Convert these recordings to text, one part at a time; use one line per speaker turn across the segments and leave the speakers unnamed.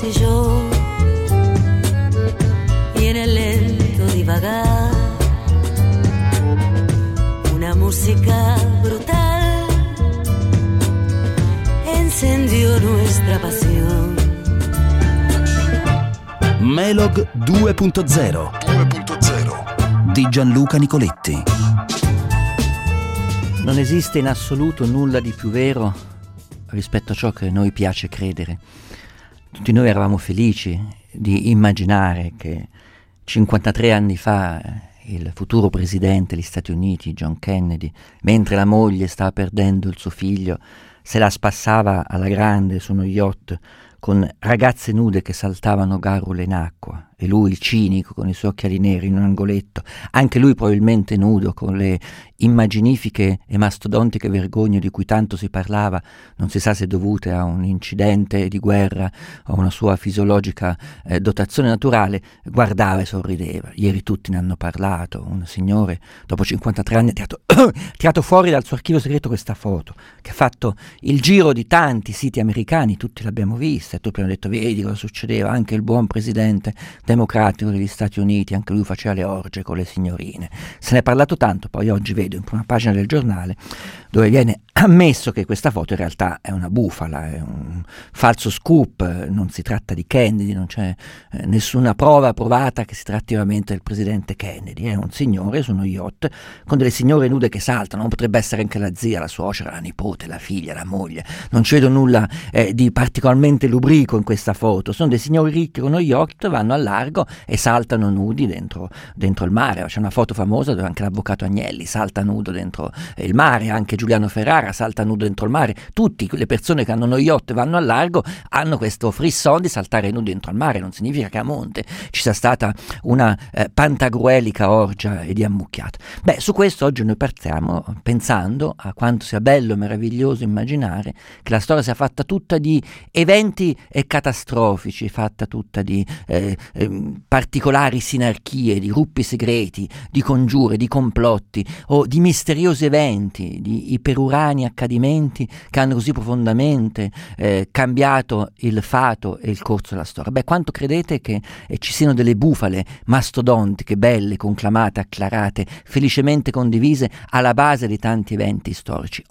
vos y yo, y en el lento divagar, una música brutal encendió nuestra pasión.
Melog 2.0 di Gianluca Nicoletti.
Non esiste in assoluto nulla di più vero rispetto a ciò che a noi piace credere. Tutti noi eravamo felici di immaginare che 53 anni fa il futuro presidente degli Stati Uniti, John Kennedy, mentre la moglie stava perdendo il suo figlio, se la spassava alla grande su uno yacht con ragazze nude che saltavano garrule in acqua, e lui, il cinico, con i suoi occhiali neri in un angoletto, anche lui probabilmente nudo, con le immaginifiche e mastodontiche vergogne di cui tanto si parlava, non si sa se dovute a un incidente di guerra o a una sua fisiologica dotazione naturale, guardava e sorrideva. Ieri tutti ne hanno parlato. Un signore, dopo 53 anni, ha tirato fuori dal suo archivio segreto questa foto, che ha fatto il giro di tanti siti americani, tutti l'abbiamo vista, e tutti abbiamo detto, vedi cosa succedeva, anche il buon presidente democratico degli Stati Uniti, anche lui faceva le orge con le signorine. Se ne è parlato tanto, poi oggi vedo in prima pagina del giornale dove viene ammesso che questa foto in realtà è una bufala, è un falso scoop, non si tratta di Kennedy, non c'è nessuna prova provata che si tratti veramente del presidente Kennedy, è un signore su uno yacht con delle signore nude che saltano, non potrebbe essere anche la zia, la suocera, la nipote, la figlia, la moglie, non ci vedo nulla di particolarmente lubrico in questa foto, sono dei signori ricchi con uno yacht, vanno al largo e saltano nudi dentro il mare. C'è una foto famosa dove anche l'avvocato Agnelli salta nudo dentro il mare, anche Giuliano Ferrara salta nudo dentro il mare. Tutte le persone che hanno uno yacht e vanno al largo hanno questo frisson di saltare nudi dentro il mare. Non significa che a monte ci sia stata una pantagruelica orgia e di ammucchiata. Beh, su questo oggi noi partiamo pensando a quanto sia bello e meraviglioso immaginare che la storia sia fatta tutta di eventi catastrofici, fatta tutta di particolari sinarchie, di gruppi segreti, di congiure, di complotti o di misteriosi eventi, di iperurani accadimenti che hanno così profondamente cambiato il fato e il corso della storia. Beh, quanto credete che ci siano delle bufale mastodontiche, belle, conclamate, acclarate, felicemente condivise alla base di tanti eventi storici?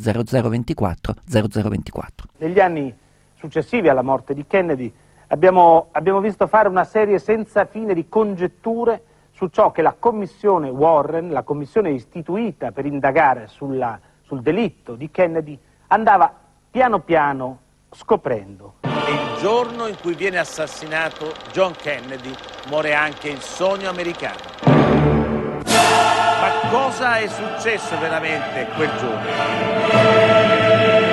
80024 0024.
Negli anni successivi alla morte di Kennedy abbiamo visto fare una serie senza fine di congetture su ciò che la commissione Warren, la commissione istituita per indagare sul delitto di Kennedy, andava piano piano scoprendo.
E il giorno in cui viene assassinato John Kennedy muore anche il sogno americano. Ma cosa è successo veramente quel giorno?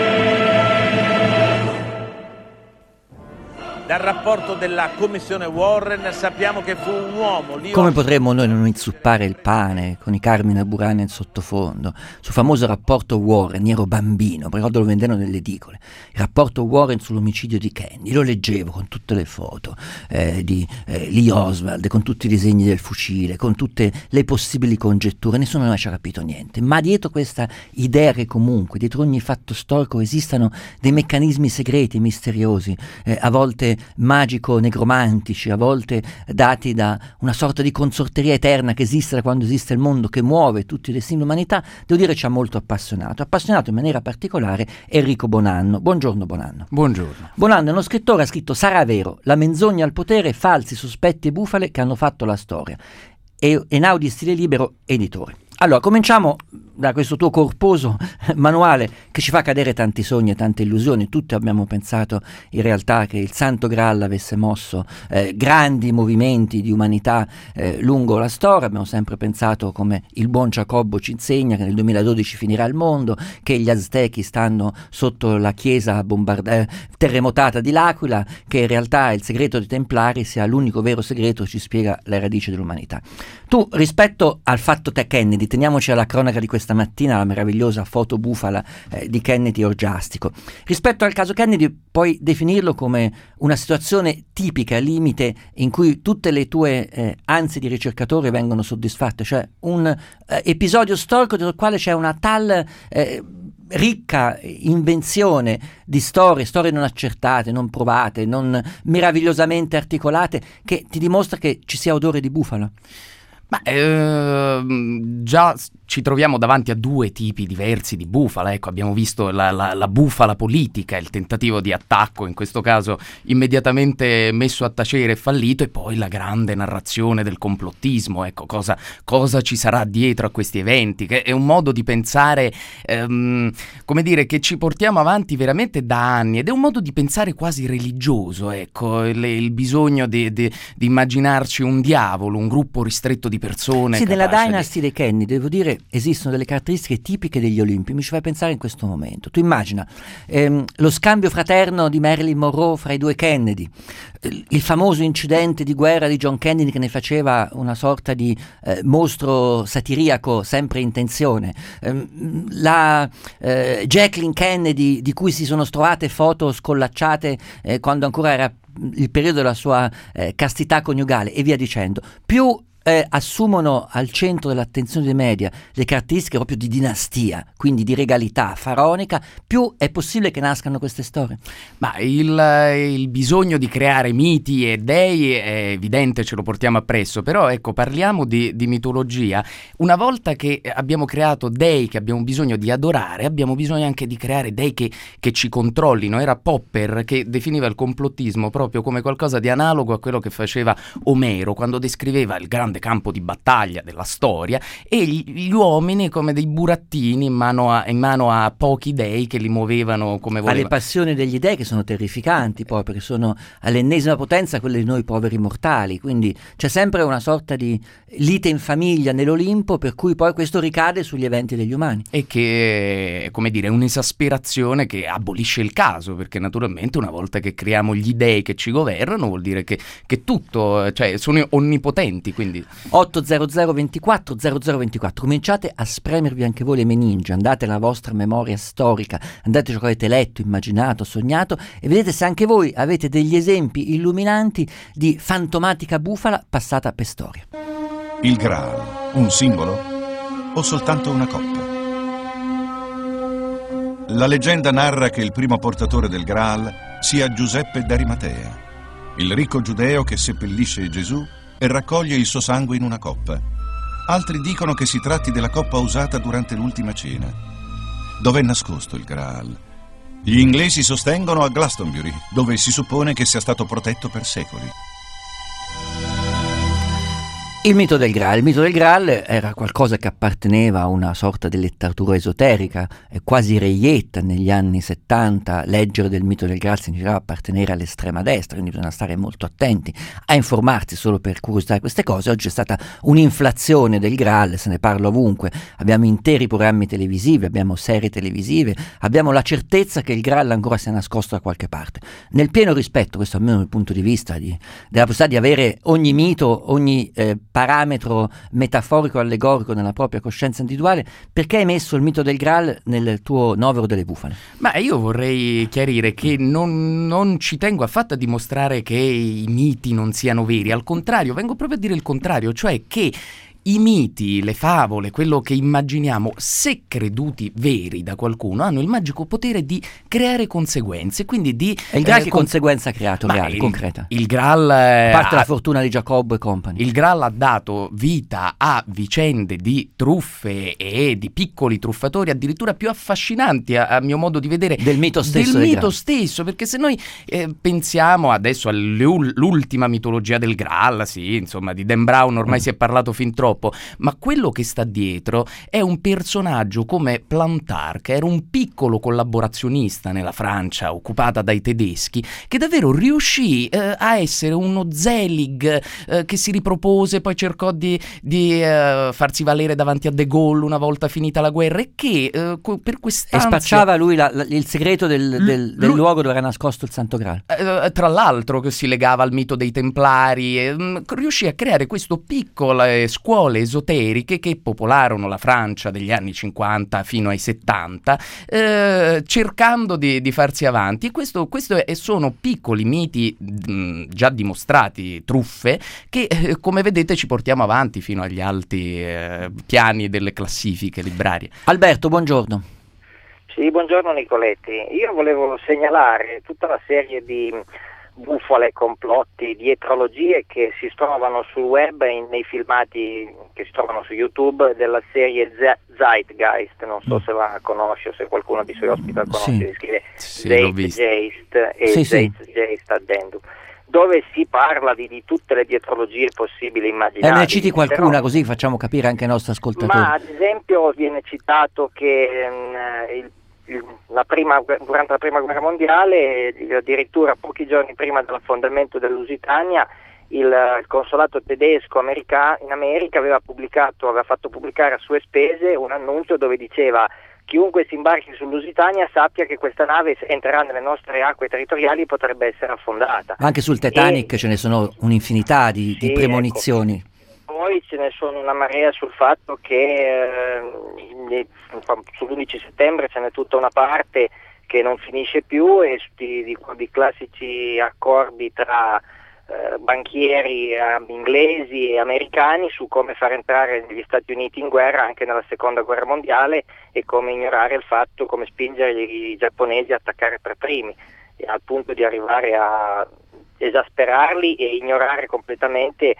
Dal rapporto della commissione Warren sappiamo che fu un uomo.
Come potremmo noi non inzuppare il pane con i Carmine Burana in sottofondo? Sul famoso rapporto Warren, io ero bambino, ricordo lo vendevano nelle edicole. Il rapporto Warren sull'omicidio di Kennedy, lo leggevo con tutte le foto di Lee Oswald, con tutti i disegni del fucile, con tutte le possibili congetture, nessuno mai ci ha capito niente. Ma dietro questa idea che comunque, dietro ogni fatto storico esistano dei meccanismi segreti, misteriosi, a volte magico-negromantici, a volte dati da una sorta di consorteria eterna che esiste da quando esiste il mondo, che muove tutti i destini dell'umanità, devo dire ci ha molto appassionato in maniera particolare Enrico Bonanno. Buongiorno Bonanno.
Buongiorno.
Bonanno è uno scrittore, ha scritto Sarà vero, la menzogna al potere, falsi sospetti e bufale che hanno fatto la storia. Einaudi Stile Libero, editore. Allora, cominciamo da questo tuo corposo manuale che ci fa cadere tanti sogni e tante illusioni. Tutti abbiamo pensato in realtà che il Santo Graal avesse mosso grandi movimenti di umanità lungo la storia. Abbiamo sempre pensato, come il buon Giacobbo ci insegna, che nel 2012 finirà il mondo, che gli Aztechi stanno sotto la chiesa terremotata di L'Aquila, che in realtà il segreto dei Templari sia l'unico vero segreto che ci spiega le radici dell'umanità. Tu, rispetto al fatto Kennedy, teniamoci alla cronaca di questa mattina, la meravigliosa foto bufala di Kennedy orgiastico. Rispetto al caso Kennedy, puoi definirlo come una situazione tipica, al limite, in cui tutte le tue ansie di ricercatore vengono soddisfatte, cioè un episodio storico del quale c'è una tal ricca invenzione di storie non accertate, non provate, non meravigliosamente articolate, che ti dimostra che ci sia odore di bufala?
Ma già ci troviamo davanti a due tipi diversi di bufala. Ecco, abbiamo visto la bufala politica, il tentativo di attacco, in questo caso immediatamente messo a tacere e fallito, e poi la grande narrazione del complottismo. Ecco, cosa ci sarà dietro a questi eventi, che è un modo di pensare, come dire, che ci portiamo avanti veramente da anni, ed è un modo di pensare quasi religioso, ecco, il bisogno di immaginarci un diavolo, un gruppo ristretto di persone.
Sì, nella Dynasty dei Kennedy, devo dire, esistono delle caratteristiche tipiche degli Olimpi. Mi ci fai pensare in questo momento. Tu immagina lo scambio fraterno di Marilyn Monroe fra i due Kennedy, il famoso incidente di guerra di John Kennedy, che ne faceva una sorta di mostro satiriaco sempre in tensione, la Jacqueline Kennedy, di cui si sono trovate foto scollacciate quando ancora era il periodo della sua castità coniugale, e via dicendo. Più assumono al centro dell'attenzione dei media le caratteristiche proprio di dinastia, quindi di regalità faraonica, più è possibile che nascano queste storie.
Ma il bisogno di creare miti e dei è evidente, ce lo portiamo appresso, però ecco, parliamo di mitologia. Una volta che abbiamo creato dei che abbiamo bisogno di adorare, abbiamo bisogno anche di creare dei che ci controllino. Era Popper che definiva il complottismo proprio come qualcosa di analogo a quello che faceva Omero quando descriveva il grande campo di battaglia della storia, e gli uomini come dei burattini in mano a pochi dei che li muovevano come volevano.
Alle passioni degli dei, che sono terrificanti poi, perché sono all'ennesima potenza quelle di noi poveri mortali, quindi c'è sempre una sorta di lite in famiglia nell'Olimpo, per cui poi questo ricade sugli eventi degli umani.
E che, come dire, è un'esasperazione che abolisce il caso, perché naturalmente una volta che creiamo gli dei che ci governano vuol dire che tutto, cioè sono onnipotenti, quindi
800 24 0024, cominciate a spremervi anche voi le meningi, andate nella vostra memoria storica, andate ciò che avete letto, immaginato, sognato, e vedete se anche voi avete degli esempi illuminanti di fantomatica bufala passata per storia.
Il Graal, un simbolo o soltanto una coppa? La leggenda narra che il primo portatore del Graal sia Giuseppe d'Arimatea, il ricco giudeo che seppellisce Gesù e raccoglie il suo sangue in una coppa. Altri dicono che si tratti della coppa usata durante l'ultima cena. Dov'è nascosto il Graal? Gli inglesi sostengono a Glastonbury, dove si suppone che sia stato protetto per secoli.
Il mito del Graal. Il mito del Graal era qualcosa che apparteneva a una sorta di letteratura esoterica, quasi reietta negli anni 70. Leggere del mito del Graal significava appartenere all'estrema destra, quindi bisogna stare molto attenti a informarsi solo per curiosità di queste cose. Oggi è stata un'inflazione del Graal, se ne parla ovunque, abbiamo interi programmi televisivi, abbiamo serie televisive, abbiamo la certezza che il Graal ancora sia nascosto da qualche parte. Nel pieno rispetto, questo almeno dal punto di vista della possibilità di avere ogni mito, ogni parametro metaforico allegorico nella propria coscienza individuale, perché hai messo il mito del Graal nel tuo novero delle bufale?
Ma io vorrei chiarire che non ci tengo affatto a dimostrare che i miti non siano veri, al contrario, vengo proprio a dire il contrario, cioè che i miti, le favole, quello che immaginiamo, se creduti veri da qualcuno, hanno il magico potere di creare conseguenze, quindi di...
E il Graal che conseguenza ha creato, reale, concreta?
Il Graal...
A parte la fortuna di Giacobbo e compagni.
Il Graal ha dato vita a vicende di truffe e di piccoli truffatori addirittura più affascinanti, a mio modo di vedere,
del mito stesso.
Del mito stesso, perché se noi pensiamo adesso all'ultima mitologia del Graal, sì, insomma, di Dan Brown ormai si è parlato fin troppo, ma quello che sta dietro è un personaggio come Plantar, che era un piccolo collaborazionista nella Francia occupata dai tedeschi, che davvero riuscì a essere uno Zelig che si ripropose, poi cercò di farsi valere davanti a De Gaulle una volta finita la guerra, e che per quest'ansia...
E spacciava lui il segreto del luogo dove era nascosto il Santo Graal.
Tra l'altro, che si legava al mito dei Templari, riuscì a creare questo piccole scuole esoteriche che popolarono la Francia degli anni 50 fino ai 70, cercando di farsi avanti. Questo sono piccoli miti già dimostrati, truffe, che come vedete ci portiamo avanti fino agli alti piani delle classifiche librarie.
Alberto, buongiorno.
Sì, buongiorno Nicoletti. Io volevo segnalare tutta la serie di bufale, complotti, dietrologie che si trovano sul web e nei filmati che si trovano su YouTube della serie Zeitgeist. Non so se la conosci o se qualcuno dei suoi ospiti la conosce, si scrive Zeitgeist e Zeitgeist addendum, dove si parla di tutte le dietrologie possibili e immaginabili.
Ne citi qualcuna, così facciamo capire anche ai nostri ascoltatori.
Ma ad esempio viene citato che durante la prima guerra mondiale, addirittura pochi giorni prima dell'affondamento dell'Lusitania, il consolato tedesco in America aveva fatto pubblicare a sue spese un annuncio dove diceva: chiunque si imbarchi sull'Lusitania sappia che questa nave entrerà nelle nostre acque territoriali e potrebbe essere affondata.
Anche sul Titanic ce ne sono un'infinità di premonizioni.
Ecco. Poi ce ne sono una marea sul fatto che sull'11 settembre ce n'è tutta una parte che non finisce più, e di classici accordi tra banchieri inglesi e americani su come far entrare gli Stati Uniti in guerra anche nella seconda guerra mondiale, e come ignorare il fatto, come spingere i giapponesi a attaccare per primi, al punto di arrivare a esasperarli e ignorare completamente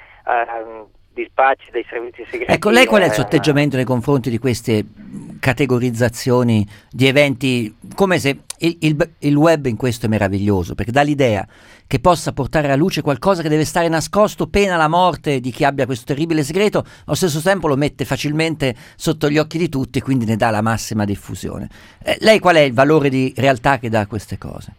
dispacci dei servizi segreti.
Ecco, lei qual è il suo atteggiamento nei confronti di queste categorizzazioni di eventi? Come se il web in questo è meraviglioso, perché dà l'idea che possa portare alla luce qualcosa che deve stare nascosto, pena la morte di chi abbia questo terribile segreto, ma allo stesso tempo lo mette facilmente sotto gli occhi di tutti e quindi ne dà la massima diffusione. Lei qual è il valore di realtà che dà a queste cose?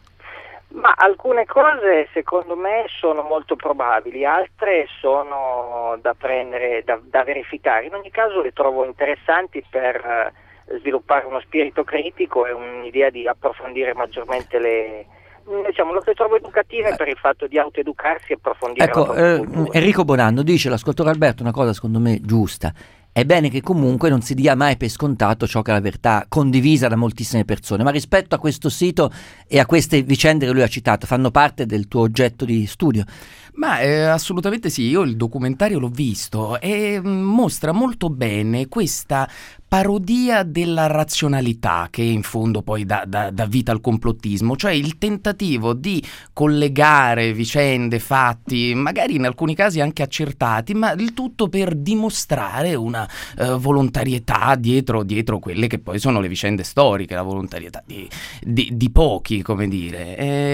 Ma alcune cose secondo me sono molto probabili, altre sono da prendere, da verificare. In ogni caso le trovo interessanti per sviluppare uno spirito critico e un'idea di approfondire maggiormente le trovo educative per il fatto di autoeducarsi e approfondire.
Ecco, Enrico Bonanno dice, l'ascoltatore Alberto, una cosa secondo me giusta: è bene che comunque non si dia mai per scontato ciò che è la verità condivisa da moltissime persone, ma rispetto a questo sito e a queste vicende che lui ha citato, fanno parte del tuo oggetto di studio?
Ma assolutamente sì, io il documentario l'ho visto e mostra molto bene questa parodia della razionalità che in fondo poi dà vita al complottismo, cioè il tentativo di collegare vicende, fatti, magari in alcuni casi anche accertati, ma il tutto per dimostrare una volontarietà dietro quelle che poi sono le vicende storiche, la volontarietà di pochi, come dire.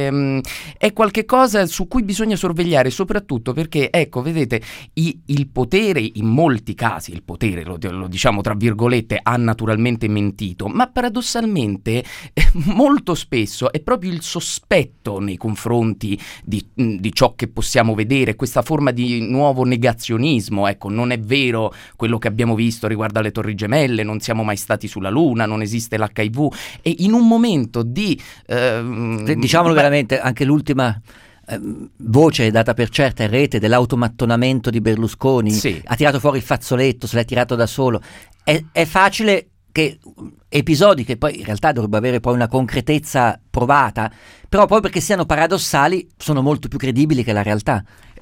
È qualche cosa su cui bisogna sorvegliare, soprattutto perché, ecco, vedete, il potere, in molti casi, il potere, lo diciamo tra virgolette, ha naturalmente mentito, ma paradossalmente molto spesso è proprio il sospetto nei confronti di ciò che possiamo vedere, questa forma di nuovo negazionismo. Ecco, non è vero quello che abbiamo visto riguardo alle Torri Gemelle, non siamo mai stati sulla Luna, non esiste l'HIV, e in un momento di
diciamolo veramente, anche l'ultima voce data per certa in rete dell'automattonamento di Berlusconi, sì, ha tirato fuori il fazzoletto, se l'è tirato da solo. È facile che episodi che poi in realtà dovrebbero avere poi una concretezza provata, però poi perché siano paradossali sono molto più credibili che la realtà.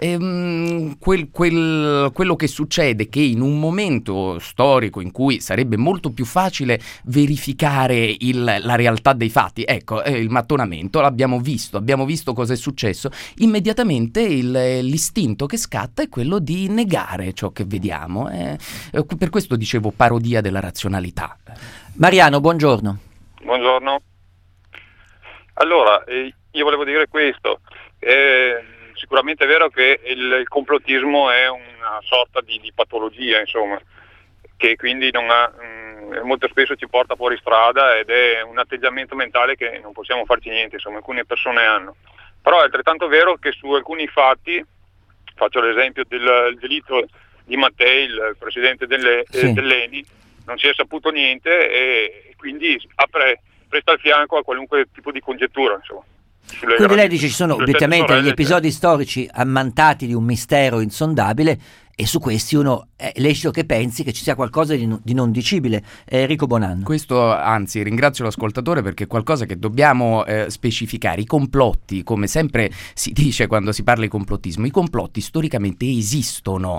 Quello che succede è che in un momento storico in cui sarebbe molto più facile verificare la realtà dei fatti, ecco, il mattonamento abbiamo visto cosa è successo, immediatamente l'istinto che scatta è quello di negare ciò che vediamo, per questo dicevo parodia della razionalità.
Mariano, buongiorno.
Buongiorno. Allora, io volevo dire questo. Sicuramente è vero che il complottismo è una sorta di patologia, insomma, che quindi molto spesso ci porta fuori strada ed è un atteggiamento mentale che non possiamo farci niente, insomma, alcune persone hanno. Però è altrettanto vero che su alcuni fatti, faccio l'esempio del delitto di Mattei, il presidente dell'ENI, non si è saputo niente e quindi presta il fianco a qualunque tipo di congettura, insomma.
Quindi lei dice ci sono obiettivamente gli episodi storici ammantati di un mistero insondabile e su questi uno è lecito che pensi che ci sia qualcosa di non dicibile. Enrico Bonanno.
Questo, anzi, ringrazio l'ascoltatore perché è qualcosa che dobbiamo specificare. I complotti, come sempre si dice quando si parla di complottismo, i complotti storicamente esistono.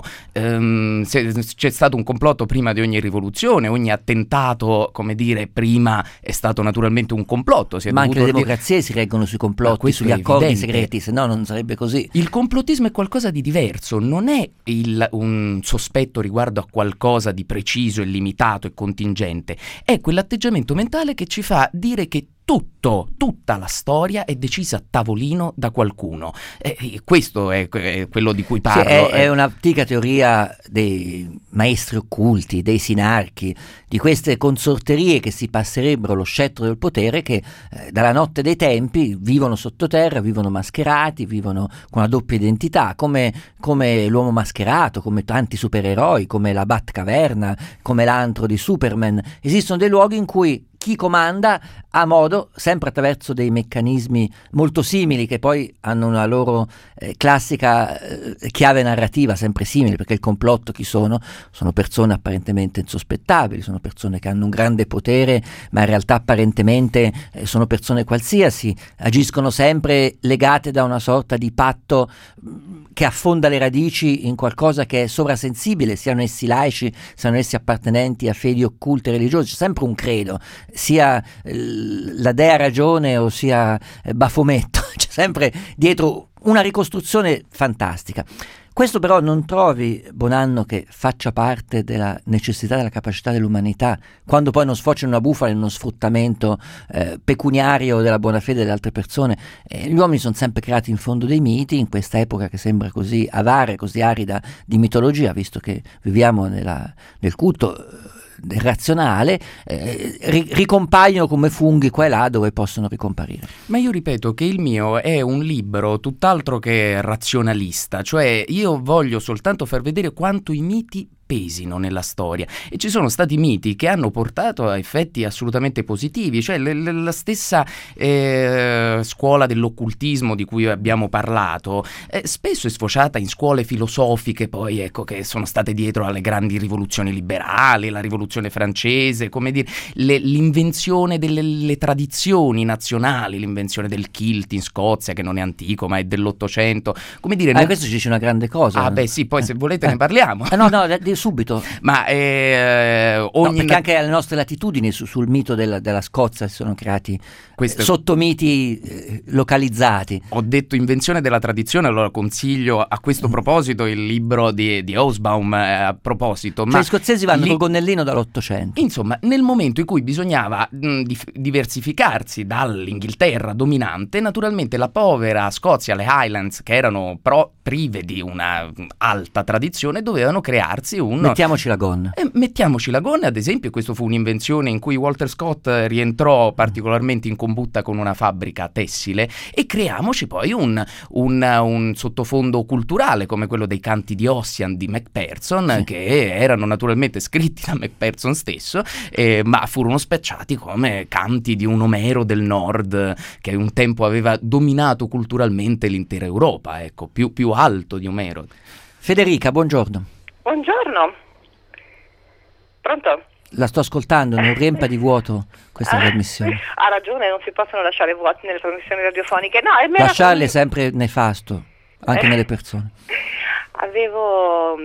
C'è stato un complotto prima di ogni rivoluzione, ogni attentato, come dire, prima è stato naturalmente un complotto.
Ma anche le democrazie si reggono sui complotti, sugli accordi segreti, se no non sarebbe così.
Il complottismo è qualcosa di diverso, non è un sospetto riguardo a qualcosa di preciso e limitato e contingente, è quell'atteggiamento mentale che ci fa dire che tutta la storia è decisa a tavolino da qualcuno. Questo è quello di cui parlo.
Sì, è un'antica teoria dei maestri occulti, dei sinarchi, di queste consorterie che si passerebbero lo scettro del potere, che dalla notte dei tempi vivono sottoterra, vivono mascherati, vivono con una doppia identità, come l'uomo mascherato, come tanti supereroi, come la Batcaverna, come l'antro di Superman. Esistono dei luoghi in cui chi comanda ha modo, sempre attraverso dei meccanismi molto simili che poi hanno una loro classica chiave narrativa sempre simile, perché il complotto chi sono? Sono persone apparentemente insospettabili, sono persone che hanno un grande potere, ma in realtà apparentemente sono persone qualsiasi, agiscono sempre legate da una sorta di patto che affonda le radici in qualcosa che è sovrasensibile, siano essi laici, siano essi appartenenti a fedi occulte religiose, c'è sempre un credo, sia la dea ragione o sia Bafometto, c'è sempre dietro una ricostruzione fantastica. Questo però non trovi, Bonanno, che faccia parte della necessità, della capacità dell'umanità, quando poi non sfocia in una bufala, in uno sfruttamento pecuniario della buona fede delle altre persone. Gli uomini sono sempre creati in fondo dei miti, in questa epoca che sembra così avara, così arida di mitologia, visto che viviamo nel culto del razionale, ricompaiono come funghi qua e là dove possono ricomparire.
Ma io ripeto che il mio è un libro tutt'altro che razionalista, cioè io voglio soltanto far vedere quanto i miti pesino nella storia, e ci sono stati miti che hanno portato a effetti assolutamente positivi, cioè la stessa scuola dell'occultismo di cui abbiamo parlato spesso è sfociata in scuole filosofiche, poi ecco, che sono state dietro alle grandi rivoluzioni liberali, la rivoluzione francese, come dire, l'invenzione delle tradizioni nazionali, l'invenzione del kilt in Scozia, che non è antico ma è dell'Ottocento, come dire.
Questo ci dice una grande cosa.
Ah beh sì, poi se volete ne parliamo.
No, subito.
Ma
perché anche alle nostre latitudini sul mito della Scozia si sono creati sottomiti localizzati.
Ho detto invenzione della tradizione, allora consiglio a questo proposito il libro di Hobsbawm a proposito.
Cioè, gli scozzesi vanno col gonnellino dall'Ottocento.
Insomma, nel momento in cui bisognava diversificarsi dall'Inghilterra dominante, naturalmente la povera Scozia, le Highlands, che erano prive di una alta tradizione, dovevano crearsi
Mettiamoci la gonna.
Mettiamoci la gonna, ad esempio, questo fu un'invenzione in cui Walter Scott rientrò particolarmente in combutta con una fabbrica tessile, e creiamoci poi un sottofondo culturale come quello dei canti di Ossian di Macpherson, sì, che erano naturalmente scritti da Macpherson stesso, ma furono spacciati come canti di un Omero del Nord che un tempo aveva dominato culturalmente l'intera Europa, ecco, più alto di Omero.
Federica, buongiorno.
Buongiorno. Pronto?
La sto ascoltando, non riempa di vuoto questa trasmissione.
Ha ragione, non si possono lasciare vuoti nelle trasmissioni radiofoniche. No,
lasciarle è sempre nefasto, anche nelle persone.
Avevo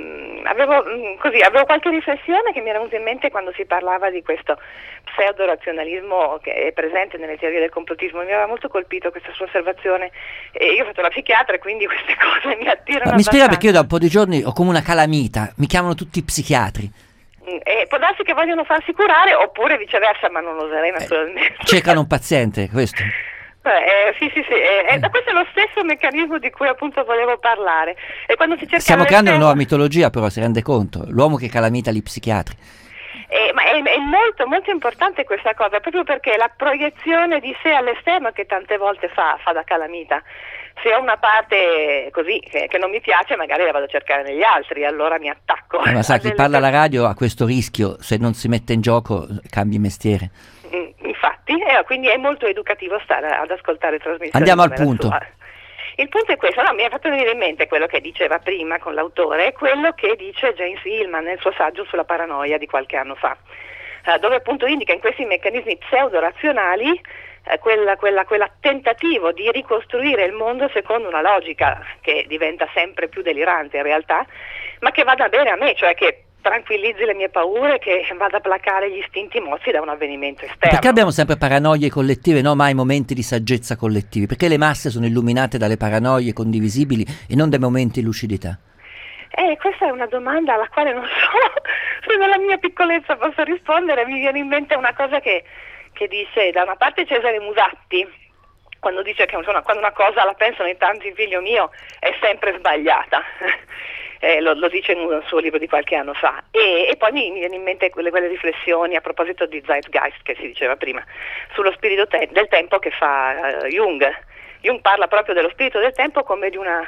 qualche riflessione che mi era venuta in mente quando si parlava di questo pseudo-razionalismo che è presente nelle teorie del complottismo. Mi aveva molto colpito questa sua osservazione, e io ho fatto la psichiatra e quindi queste cose mi attirano.
Mi spiega, perché io da un po' di giorni ho come una calamita, mi chiamano tutti psichiatri.
Può darsi che vogliono farsi curare, oppure viceversa, ma non lo oserei naturalmente.
Cercano un paziente, questo.
Sì, questo è lo stesso meccanismo di cui appunto volevo parlare. E quando si cerca
stiamo creando una nuova mitologia, però, si rende conto? L'uomo che calamita gli psichiatri.
Ma è molto molto importante questa cosa, proprio perché è la proiezione di sé all'esterno che tante volte fa da calamita. Se ho una parte così che non mi piace, magari la vado a cercare negli altri, allora mi attacco.
Ma sa, chi parla alla radio ha questo rischio, se non si mette in gioco cambi mestiere.
Infatti, quindi è molto educativo stare ad ascoltare trasmissioni.
Andiamo al punto.
Il punto è questo, no, mi ha fatto venire in mente quello che diceva prima con l'autore, quello che dice James Hillman nel suo saggio sulla paranoia di qualche anno fa, dove appunto indica in questi meccanismi pseudo-razionali quel tentativo di ricostruire il mondo secondo una logica che diventa sempre più delirante in realtà, ma che vada bene a me, cioè che tranquillizzi le mie paure, che vada a placare gli istinti mossi da un avvenimento esterno.
Perché abbiamo sempre paranoie collettive, no mai momenti di saggezza collettivi? Perché le masse sono illuminate dalle paranoie condivisibili e non dai momenti di lucidità?
Questa è una domanda alla quale non so se nella mia piccolezza posso rispondere. Mi viene in mente una cosa che dice da una parte Cesare Musatti, quando dice che insomma, quando una cosa la pensano in tanti, figlio mio, è sempre sbagliata. Lo dice in un suo libro di qualche anno fa, e poi mi viene in mente quelle riflessioni a proposito di Zeitgeist che si diceva prima, sullo spirito del tempo che fa Jung. Jung parla proprio dello spirito del tempo come di uno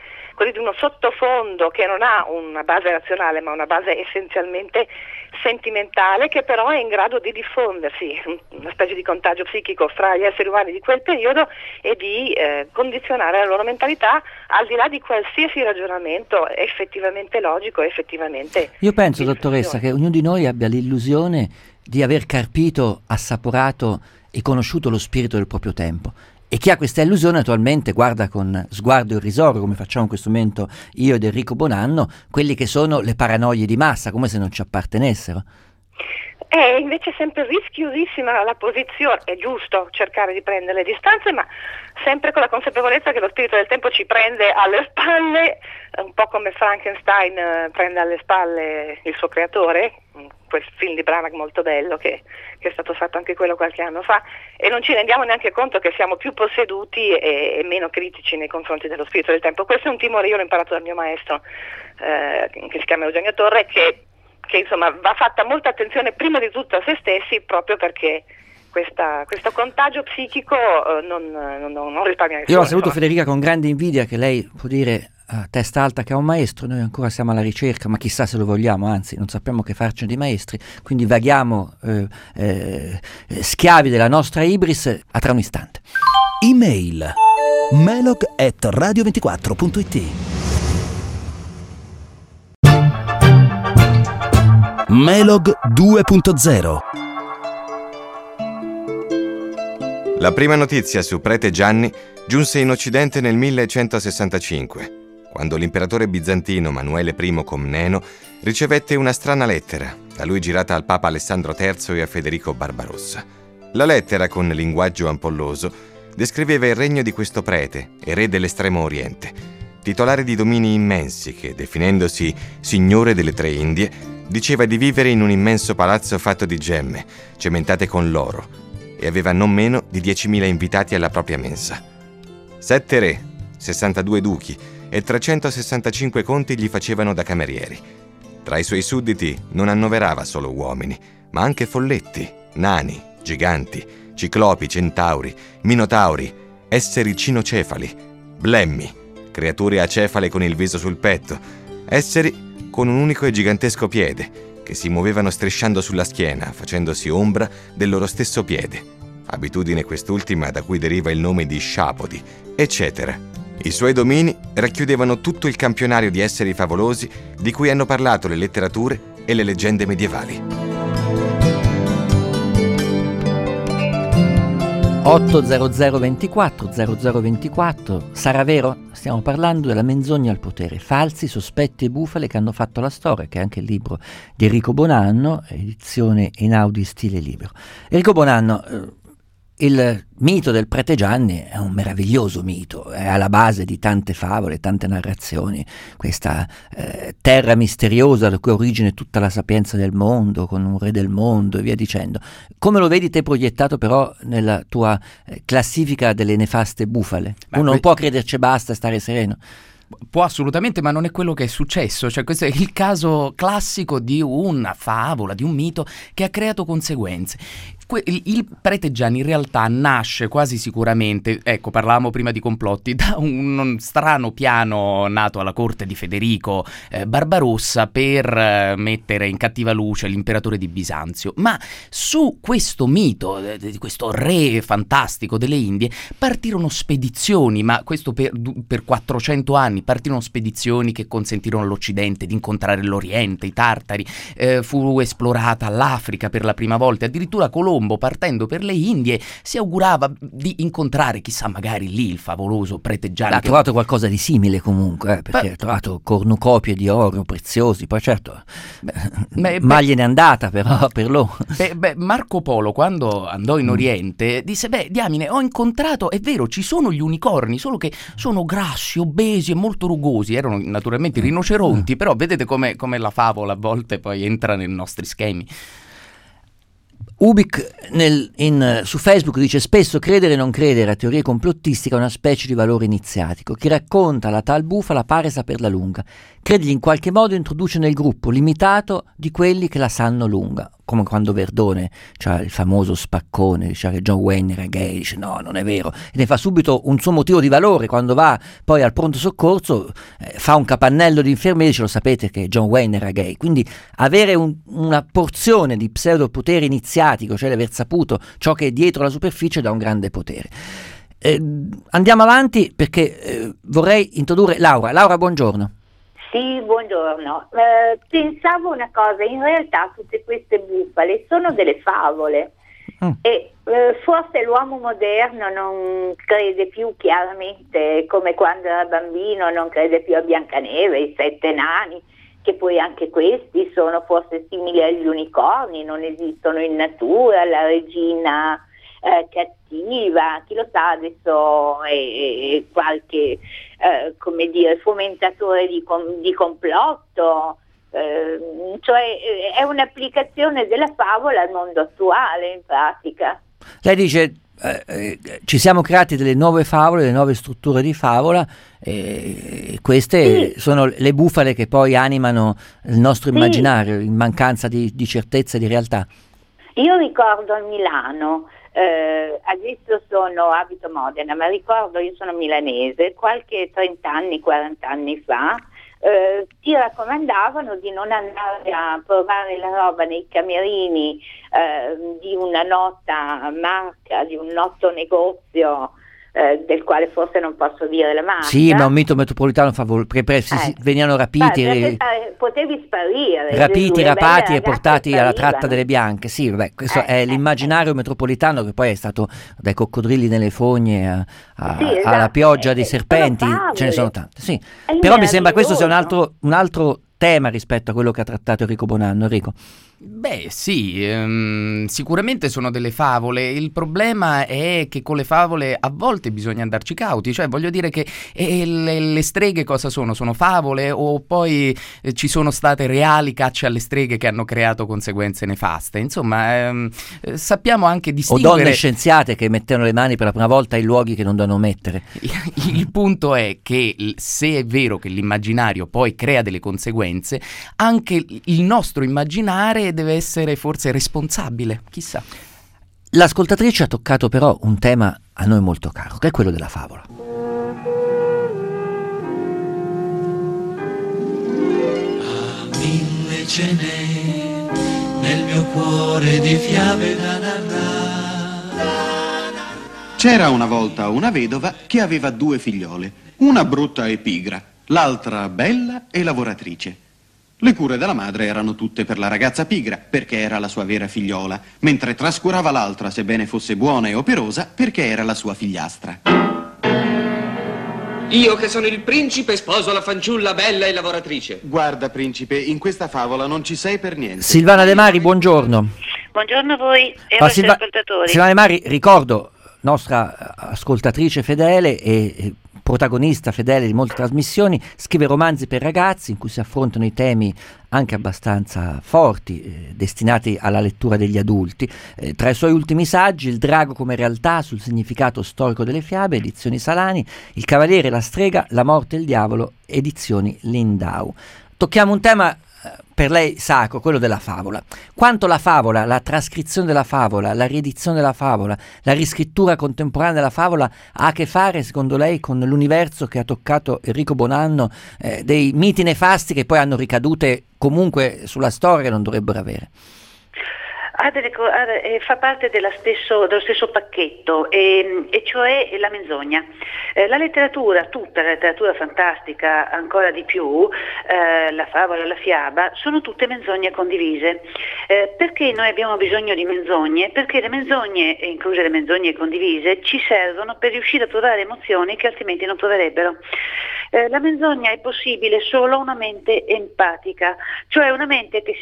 sottofondo che non ha una base razionale ma una base essenzialmente sentimentale, che però è in grado di diffondersi, una specie di contagio psichico fra gli esseri umani di quel periodo e di condizionare la loro mentalità al di là di qualsiasi ragionamento effettivamente logico, effettivamente.
Io penso, dottoressa, che ognuno di noi abbia l'illusione di aver carpito, assaporato e conosciuto lo spirito del proprio tempo. E chi ha questa illusione naturalmente guarda con sguardo irrisorio, come facciamo in questo momento io ed Enrico Bonanno, quelli che sono le paranoie di massa, come se non ci appartenessero.
È invece sempre rischiosissima la posizione, è giusto cercare di prendere le distanze, ma sempre con la consapevolezza che lo spirito del tempo ci prende alle spalle, un po' come Frankenstein prende alle spalle il suo creatore, quel film di Branagh molto bello che è stato fatto anche quello qualche anno fa, e non ci rendiamo neanche conto che siamo più posseduti e meno critici nei confronti dello spirito del tempo. Questo è un timore, io l'ho imparato dal mio maestro che si chiama Eugenio Torre, che insomma va fatta molta attenzione prima di tutto a se stessi, proprio perché questo contagio psichico non risparmia nessuno.
Io ho saluto Federica con grande invidia, che lei può dire a testa alta che ha un maestro, noi ancora siamo alla ricerca, ma chissà se lo vogliamo, anzi non sappiamo che farcene di maestri, quindi vaghiamo schiavi della nostra ibris. A tra un istante.
Email melog@radio24.it. Melog 2.0.
La prima notizia su Prete Gianni giunse in Occidente nel 1165, quando l'imperatore bizantino Manuele I Comneno ricevette una strana lettera, da lui girata al Papa Alessandro III e a Federico Barbarossa. La lettera, con linguaggio ampolloso, descriveva il regno di questo prete, re dell'estremo oriente, titolare di domini immensi che, definendosi signore delle tre Indie, diceva di vivere in un immenso palazzo fatto di gemme, cementate con l'oro, e aveva non meno di 10.000 invitati alla propria mensa. 7 re, 62 duchi e 365 conti gli facevano da camerieri. Tra i suoi sudditi non annoverava solo uomini, ma anche folletti, nani, giganti, ciclopi, centauri, minotauri, esseri cinocefali, blemmi, creature acefale con il viso sul petto, esseri con un unico e gigantesco piede, che si muovevano strisciando sulla schiena, facendosi ombra del loro stesso piede, abitudine quest'ultima da cui deriva il nome di sciapodi, eccetera. I suoi domini racchiudevano tutto il campionario di esseri favolosi di cui hanno parlato le letterature e le leggende medievali.
80024 0024. Sarà vero? Stiamo parlando della menzogna al potere, falsi, sospetti e bufale che hanno fatto la storia, che è anche il libro di Enrico Bonanno, edizione Einaudi stile libro. Enrico Bonanno, il mito del Prete Gianni è un meraviglioso mito, è alla base di tante favole, tante narrazioni, questa terra misteriosa da cui ha origine tutta la sapienza del mondo, con un re del mondo e via dicendo. Come lo vedi te proiettato però nella tua classifica delle nefaste bufale? Uno non può crederci basta e stare sereno.
Può assolutamente, ma non è quello che è successo. Cioè, questo è il caso classico di una favola, di un mito che ha creato conseguenze. il Prete Gianni in realtà nasce quasi sicuramente, ecco, parlavamo prima di complotti, da un strano piano nato alla corte di Federico Barbarossa per mettere in cattiva luce l'imperatore di Bisanzio. Ma su questo mito di questo re fantastico delle Indie partirono spedizioni, ma questo per 400 anni partirono spedizioni che consentirono all'Occidente di incontrare l'Oriente, i Tartari, fu esplorata l'Africa per la prima volta, addirittura Colombo, partendo per le Indie, si augurava di incontrare, chissà, magari lì il favoloso Prete Gianni.
Ha trovato qualcosa di simile comunque, perché ha trovato cornucopie di oro preziosi, poi certo gliene è andata però per loro.
Marco Polo, quando andò in Oriente, disse, diamine, ho incontrato, è vero, ci sono gli unicorni, solo che sono grassi, obesi e molto rugosi, erano naturalmente rinoceronti, però vedete come la favola a volte poi entra nei nostri schemi.
Ubik su Facebook dice: spesso credere e non credere a teorie complottistiche è una specie di valore iniziatico. Chi racconta la tal bufala pare saperla lunga. Credergli in qualche modo introduce nel gruppo limitato di quelli che la sanno lunga. Come quando Verdone, cioè il famoso spaccone, dice che John Wayne era gay, dice no, non è vero, e ne fa subito un suo motivo di valore. Quando va poi al pronto soccorso fa un capannello di infermieri, dice lo sapete che John Wayne era gay. Quindi avere una porzione di pseudopotere iniziatico, cioè l'aver saputo ciò che è dietro la superficie, dà un grande potere. Andiamo avanti perché vorrei introdurre Laura. Laura, buongiorno.
Sì, buongiorno. Pensavo una cosa, in realtà tutte queste bufale sono delle favole e forse l'uomo moderno non crede più chiaramente, come quando era bambino, non crede più a Biancaneve, i 7 nani, che poi anche questi sono forse simili agli unicorni, non esistono in natura, la regina cattiva, chi lo sa, adesso è qualche come dire fomentatore di complotto, cioè è un'applicazione della favola al mondo attuale in pratica.
Lei dice ci siamo creati delle nuove favole, delle nuove strutture di favola, e queste sono le bufale che poi animano il nostro immaginario in mancanza di certezza e di realtà.
Io ricordo a Milano, adesso abito a Modena, ma ricordo, io sono milanese, qualche 30 anni, 40 anni fa, ti raccomandavano di non andare a provare la roba nei camerini di una nota marca, di un noto negozio del quale forse non posso dire la marca.
Sì, ma un mito metropolitano perché venivano rapiti,
potevi sparire,
rapiti, rapati e portati alla tratta delle bianche. Sì, vabbè, questo è l'immaginario metropolitano, che poi è stato dai coccodrilli nelle fogne alla pioggia dei serpenti, ce ne sono tante. Sì. Però mi sembra questo sia un altro tema rispetto a quello che ha trattato Enrico Bonanno. Enrico.
Beh sì, sicuramente sono delle favole. Il problema è che con le favole a volte bisogna andarci cauti, cioè voglio dire che le streghe cosa sono? Sono favole o poi ci sono state reali cacce alle streghe che hanno creato conseguenze nefaste? Insomma, sappiamo anche distinguere...
O donne scienziate che mettevano le mani per la prima volta in luoghi che non devono mettere.
Il punto è che se è vero che l'immaginario poi crea delle conseguenze, anche il nostro immaginare deve essere forse responsabile, chissà.
L'ascoltatrice ha toccato però un tema a noi molto caro, che è quello della favola.
Mille ce n'è nel mio cuore di fiabe da narrare.
C'era una volta una vedova che aveva 2 figliole, una brutta e pigra, l'altra bella e lavoratrice. Le cure della madre erano tutte per la ragazza pigra, perché era la sua vera figliola, mentre trascurava l'altra, sebbene fosse buona e operosa, perché era la sua figliastra.
Io che sono il principe sposo la fanciulla bella e lavoratrice.
Guarda, principe, in questa favola non ci sei per niente.
Silvana De Mari, buongiorno.
Buongiorno a voi e ai vostri ascoltatori.
Silvana De Mari, ricordo, nostra ascoltatrice fedele e protagonista fedele di molte trasmissioni, scrive romanzi per ragazzi in cui si affrontano i temi anche abbastanza forti, destinati alla lettura degli adulti. Tra i suoi ultimi saggi, Il drago come realtà, sul significato storico delle fiabe, edizioni Salani, Il cavaliere, la strega, la morte e il diavolo, edizioni Lindau. Tocchiamo un tema per lei sacro, quello della favola. Quanto la favola, la trascrizione della favola, la riedizione della favola, la riscrittura contemporanea della favola ha a che fare, secondo lei, con l'universo che ha toccato Enrico Bonanno, dei miti nefasti che poi hanno ricadute comunque sulla storia che non dovrebbero avere?
Fa parte dello stesso pacchetto, e cioè la menzogna. La letteratura, tutta la letteratura fantastica, ancora di più, la favola, la fiaba, sono tutte menzogne condivise. Perché noi abbiamo bisogno di menzogne? Perché le menzogne, incluse le menzogne condivise, ci servono per riuscire a provare emozioni che altrimenti non proverebbero. La menzogna è possibile solo a una mente empatica, cioè una mente che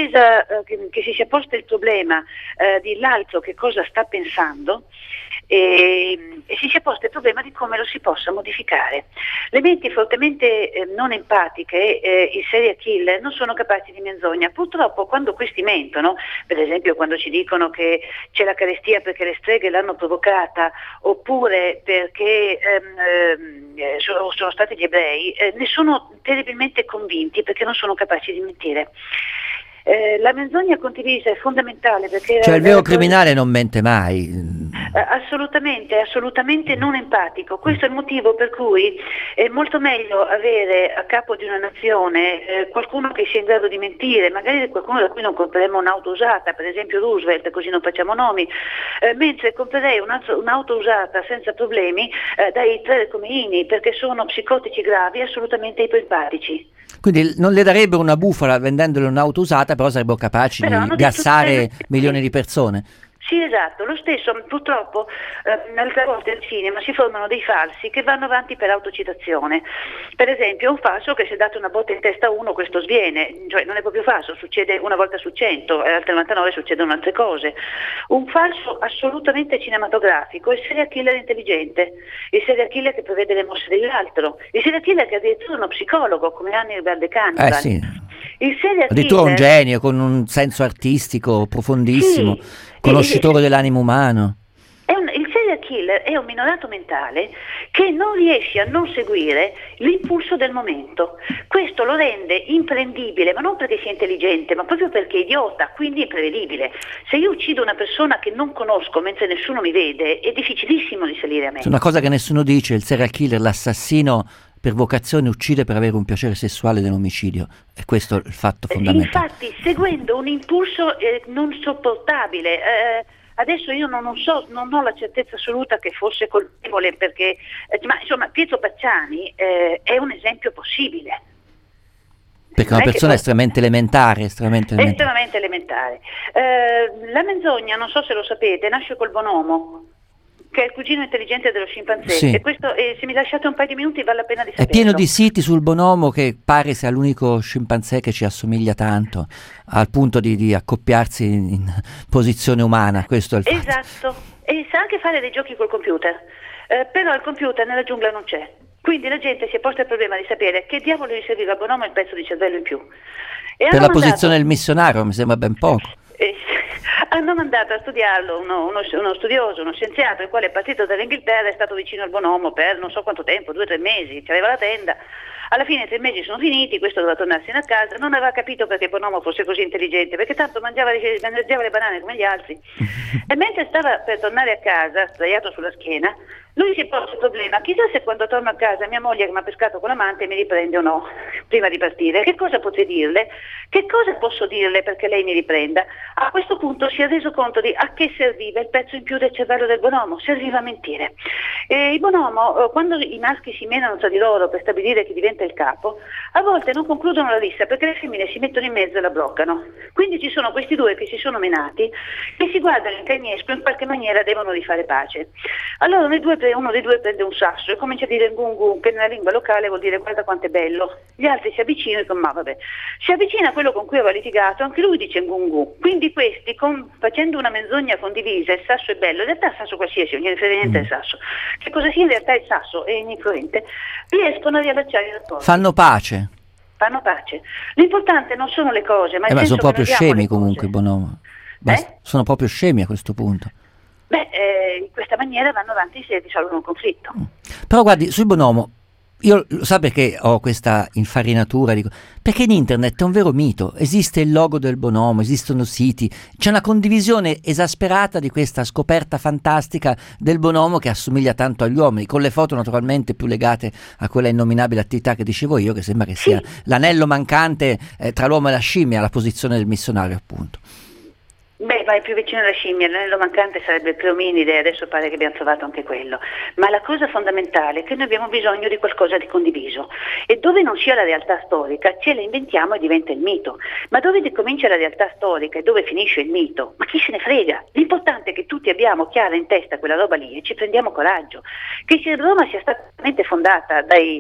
si sia posta il problema di l'altro che cosa sta pensando e si sia posto il problema di come lo si possa modificare. Le menti fortemente non empatiche, i serial killer, non sono capaci di menzogna. Purtroppo quando questi mentono, per esempio quando ci dicono che c'è la carestia perché le streghe l'hanno provocata, oppure perché sono stati gli ebrei, ne sono terribilmente convinti perché non sono capaci di mentire. La menzogna condivisa è fondamentale perché...
Cioè il vero criminale non mente mai.
Assolutamente non empatico. Questo è il motivo per cui è molto meglio avere a capo di una nazione qualcuno che sia in grado di mentire, magari qualcuno da cui non compreremo un'auto usata, per esempio Roosevelt, così non facciamo nomi, mentre comprerei un'auto usata senza problemi da Hitler e Khomeini, perché sono psicotici gravi e assolutamente ipoempatici.
Quindi non le darebbero una bufala vendendole un'auto usata, però sarebbero capaci di gassare milioni di persone.
Sì, esatto, lo stesso purtroppo altre volte al cinema si formano dei falsi che vanno avanti per autocitazione. Per esempio un falso che se date una botta in testa a uno questo sviene, cioè non è proprio falso, succede una volta su 100 e altre 99 succedono altre cose. Un falso assolutamente cinematografico è il serial killer intelligente, il serial killer che prevede le mosse dell'altro, il serial killer che è addirittura uno psicologo come Hannibal De Cannibal.
Sì.
Il serial
addirittura
killer...
un genio con un senso artistico profondissimo. Sì. Conoscitore dell'animo umano.
Il serial killer è un minorato mentale che non riesce a non seguire l'impulso del momento. Questo lo rende imprendibile, ma non perché sia intelligente, ma proprio perché è idiota, quindi imprevedibile. Se io uccido una persona che non conosco mentre nessuno mi vede, è difficilissimo risalire a me.
C'è una cosa che nessuno dice: il serial killer, l'assassino, per vocazione ucciide per avere un piacere sessuale dell'omicidio, e questo è il fatto fondamentale.
Infatti, seguendo un impulso non sopportabile, adesso io non ho la certezza assoluta che fosse colpevole, perché, ma insomma Pietro Pacciani è un esempio possibile.
Perché è una persona estremamente elementare.
Estremamente elementare. La menzogna, non so se lo sapete, nasce col bonomo, che è il cugino intelligente dello scimpanzé,
sì.
E questo, se mi lasciate un paio di minuti vale la pena di saperlo.
È pieno di siti sul bonomo che pare sia l'unico scimpanzé che ci assomiglia tanto, al punto di accoppiarsi in posizione umana, questo è il fatto.
Esatto, e sa anche fare dei giochi col computer, però il computer nella giungla non c'è, quindi la gente si è posta il problema di sapere che diavolo gli serviva al bonomo il pezzo di cervello in più.
Per la posizione del missionario mi sembra ben poco.
Hanno mandato a studiarlo uno studioso, uno scienziato, il quale è partito dall'Inghilterra, è stato vicino al bonomo per non so quanto tempo, 2 o 3 mesi, aveva la tenda. Alla fine 3 mesi sono finiti, questo doveva tornarsene a casa, non aveva capito perché il bonomo fosse così intelligente, perché tanto mangiava le banane come gli altri. E mentre stava per tornare a casa, sdraiato sulla schiena, lui si è posto il problema: chissà se quando torno a casa mia moglie che mi ha pescato con l'amante mi riprende o no, prima di partire. Che cosa potrei dirle? Che cosa posso dirle perché lei mi riprenda? A questo punto si è reso conto di a che serviva il pezzo in più del cervello del bonomo: serviva a mentire. E il bonomo, quando i maschi si menano tra di loro per stabilire chi diventa il capo, a volte non concludono la lista perché le femmine si mettono in mezzo e la bloccano. Quindi ci sono questi due che si sono menati, che si guardano in cagnesco e in qualche maniera devono rifare pace. Allora uno dei due prende un sasso e comincia a dire gungu, che nella lingua locale vuol dire guarda quanto è bello. Gli altri si avvicinano e dicono ma vabbè. Si avvicina a quello con cui aveva litigato, anche lui dice gungu. Quindi questi, facendo una menzogna condivisa, il sasso è bello, in realtà il sasso qualsiasi, non gliene frega niente del sasso. Che cosa sia in realtà il sasso è ininfluente, riescono a riallacciare i rapporti.
Fanno pace.
L'importante non sono le cose, ma il senso
sono proprio
che noi diamo
scemi
alle cose.
comunque, bonomo. Sono proprio scemi a questo punto.
In questa maniera vanno avanti se risolvono un conflitto.
Però guardi, sul bonomo, Io lo so perché ho questa infarinatura, dico, perché in internet è un vero mito, esiste il logo del Bonomo, esistono siti, c'è una condivisione esasperata di questa scoperta fantastica del Bonomo che assomiglia tanto agli uomini, con le foto naturalmente più legate a quella innominabile attività che dicevo io, che sembra che sia l'anello mancante tra l'uomo e la scimmia, la posizione del missionario appunto.
Beh, ma è più vicino alla scimmia, l'anello mancante sarebbe il preominide, adesso pare che abbiamo trovato anche quello. Ma la cosa fondamentale è che noi abbiamo bisogno di qualcosa di condiviso. E dove non sia la realtà storica, ce la inventiamo e diventa il mito. Ma dove comincia la realtà storica e dove finisce il mito? Ma chi se ne frega? L'importante è che tutti abbiamo chiara in testa quella roba lì e ci prendiamo coraggio. Che se Roma sia stata fondata dai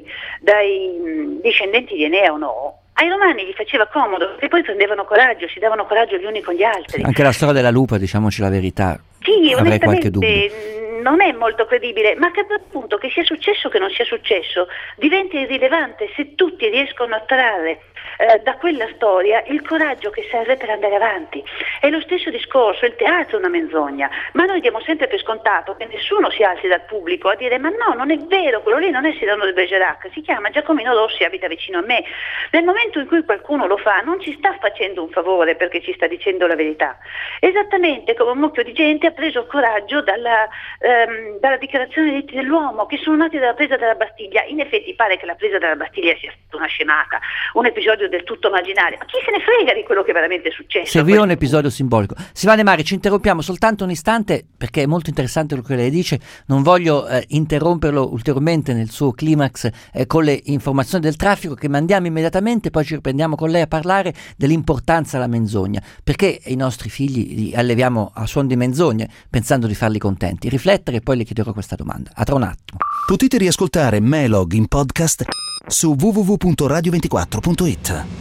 discendenti di Enea o no, ai romani gli faceva comodo, che poi prendevano coraggio, si davano coraggio gli uni con gli altri.
Anche la storia della lupa, diciamoci la verità,
sì,
avrei qualche dubbio.
Non è molto credibile, ma che appunto che sia successo o che non sia successo diventa irrilevante se tutti riescono a trarre da quella storia il coraggio che serve per andare avanti. È lo stesso discorso, il teatro è una menzogna, ma noi diamo sempre per scontato che nessuno si alzi dal pubblico a dire ma no, non è vero, quello lì non è Cyrano de Bergerac, si chiama Giacomino Rossi, abita vicino a me. Nel momento in cui qualcuno lo fa non ci sta facendo un favore perché ci sta dicendo la verità. Esattamente come un mucchio di gente ha preso coraggio dalla dichiarazione dei diritti dell'uomo, che sono nati dalla presa della Bastiglia. In effetti pare che la presa della Bastiglia sia stata una scemata, un episodio del tutto marginale, ma chi se ne frega di quello che è veramente successo?
Serviva un episodio simbolico. Silvana De Mari, ci interrompiamo soltanto un istante perché è molto interessante quello che lei dice, non voglio interromperlo ulteriormente nel suo climax con le informazioni del traffico, che mandiamo immediatamente, poi ci riprendiamo con lei a parlare dell'importanza della menzogna, perché i nostri figli li alleviamo a suon di menzogne pensando di farli contenti. Riflettere e poi le chiederò questa domanda. A tra un attimo.
Potete riascoltare Melog in podcast su www.radio24.it.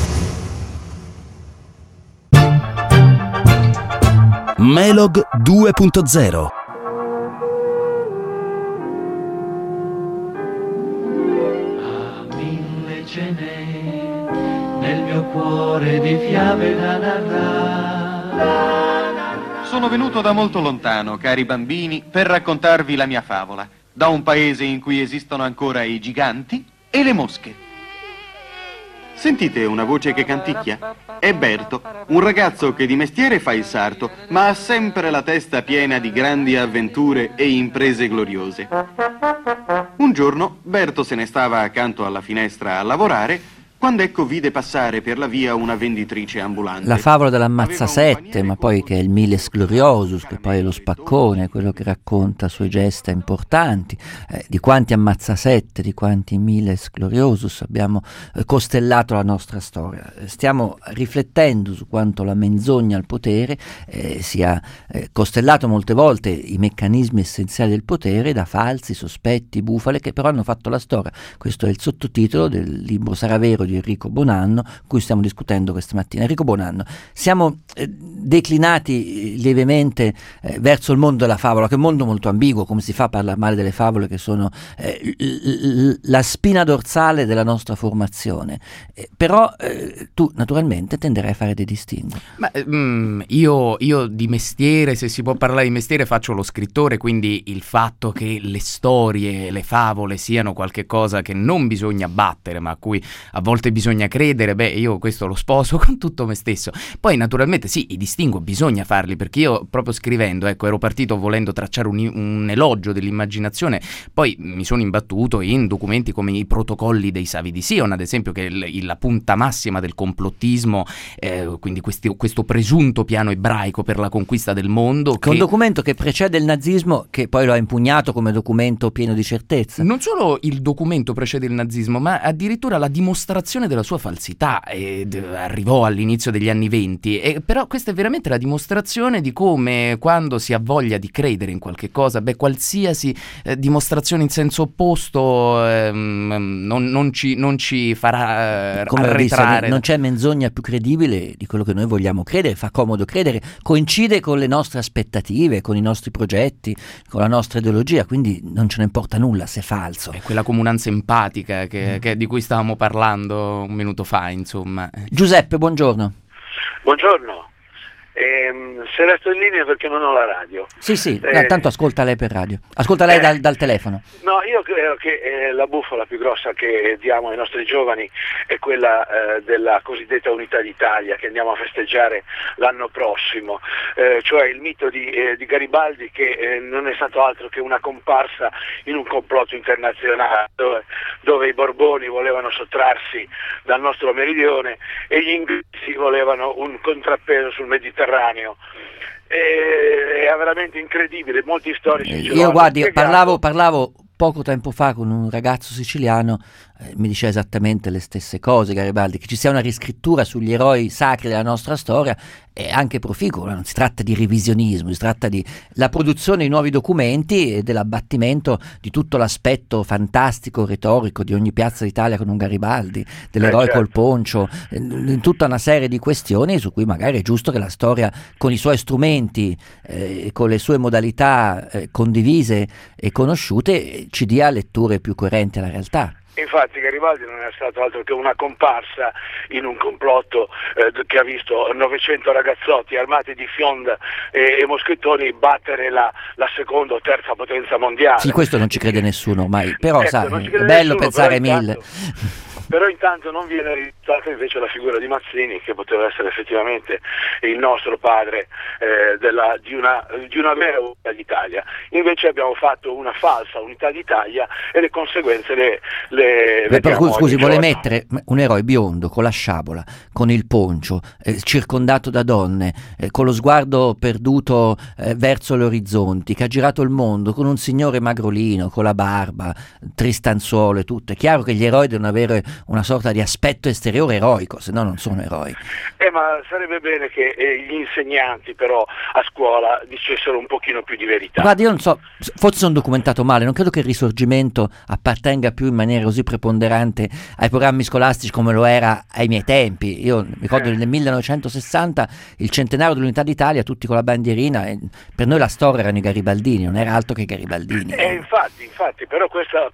Melog 2.0.
Mille ce n'è nel mio cuore di fiabe da narrare.
Sono venuto da molto lontano, cari bambini, per raccontarvi la mia favola, da un paese in cui esistono ancora i giganti e le mosche. Sentite una voce che canticchia? È Berto, un ragazzo che di mestiere fa il sarto, ma ha sempre la testa piena di grandi avventure e imprese gloriose. Un giorno Berto se ne stava accanto alla finestra a lavorare quando ecco vide passare per la via una venditrice ambulante.
La favola dell'ammazzasette, ma poi che è il Miles Gloriosus, che poi è lo spaccone, quello che racconta sue gesta importanti, di quanti ammazzasette, di quanti Miles Gloriosus abbiamo costellato la nostra storia. Stiamo riflettendo su quanto la menzogna al potere sia costellato molte volte i meccanismi essenziali del potere da falsi, sospetti, bufale che però hanno fatto la storia. Questo è il sottotitolo del libro Sarà vero di Enrico Bonanno, cui stiamo discutendo questa mattina. Enrico Bonanno, siamo declinati lievemente verso il mondo della favola, che è un mondo molto ambiguo. Come si fa a parlare male delle favole che sono la spina dorsale della nostra formazione? Però tu naturalmente tenderai a fare dei distinguo.
Ma, io di mestiere, se si può parlare di mestiere, faccio lo scrittore, quindi il fatto che le storie, le favole siano qualche cosa che non bisogna battere, ma a cui a volte bisogna credere, io questo lo sposo con tutto me stesso. Poi naturalmente sì, i distinguo bisogna farli, perché io proprio scrivendo, ero partito volendo tracciare un elogio dell'immaginazione, poi mi sono imbattuto in documenti come i protocolli dei Savi di Sion, ad esempio, che è la punta massima del complottismo, quindi questo presunto piano ebraico per la conquista del mondo.
Che è un documento che precede il nazismo, che poi lo ha impugnato come documento pieno di certezza.
Non solo il documento precede il nazismo, ma addirittura la dimostrazione della sua falsità arrivò all'inizio degli anni *20, però questa è veramente la dimostrazione di come, quando si ha voglia di credere in qualche cosa, qualsiasi dimostrazione in senso opposto non ci farà arretrare.
Disse, non c'è menzogna più credibile di quello che noi vogliamo credere, fa comodo credere, coincide con le nostre aspettative, con i nostri progetti, con la nostra ideologia, quindi non ce ne importa nulla se è falso.
È quella comunanza empatica di cui stavamo parlando un minuto fa, insomma.
Giuseppe, buongiorno.
Buongiorno. Se resto in linea perché non ho la radio.
Sì, tanto ascolta lei per radio. Ascolta lei dal telefono.
No, io credo che la bufala più grossa che diamo ai nostri giovani è quella della cosiddetta Unità d'Italia che andiamo a festeggiare l'anno prossimo, cioè il mito di Garibaldi che non è stato altro che una comparsa in un complotto internazionale dove i Borboni volevano sottrarsi dal nostro meridione e gli inglesi volevano un contrappeso sul Mediterraneo. È veramente incredibile, molti storici
io guardi, parlavo poco tempo fa con un ragazzo siciliano, mi diceva esattamente le stesse cose Garibaldi, che ci sia una riscrittura sugli eroi sacri della nostra storia è anche proficuo, non si tratta di revisionismo, si tratta di la produzione di nuovi documenti e dell'abbattimento di tutto l'aspetto fantastico, retorico di ogni piazza d'Italia con un Garibaldi, dell'eroe col poncio, tutta una serie di questioni su cui magari è giusto che la storia con i suoi strumenti, con le sue modalità condivise e conosciute ci dia letture più coerenti alla realtà.
Infatti Garibaldi non è stato altro che una comparsa in un complotto che ha visto 900 ragazzotti armati di fionda e moschettoni battere la seconda o terza potenza mondiale.
Sì, questo non ci crede nessuno ormai, però sai, è bello pensare mille.
Però intanto non viene risultata invece la figura di Mazzini, che poteva essere effettivamente il nostro padre di una vera unità d'Italia. Invece abbiamo fatto una falsa unità d'Italia e le conseguenze le vediamo.
Scusi, vuole mettere un eroe biondo con la sciabola, con il poncio, circondato da donne, con lo sguardo perduto verso gli orizzonti, che ha girato il mondo, con un signore magrolino, con la barba, tristanzuolo e tutto. È chiaro che gli eroi devono avere una sorta di aspetto esteriore eroico, se no non sono eroi.
Ma sarebbe bene che gli insegnanti però a scuola dicessero un pochino più di verità.
Guarda, io non so, forse sono documentato male, non credo che il Risorgimento appartenga più in maniera così preponderante ai programmi scolastici come lo era ai miei tempi. Io mi ricordo nel 1960 il centenario dell'Unità d'Italia, tutti con la bandierina, e per noi la storia erano i garibaldini, non era altro che i garibaldini.
Infatti, però questa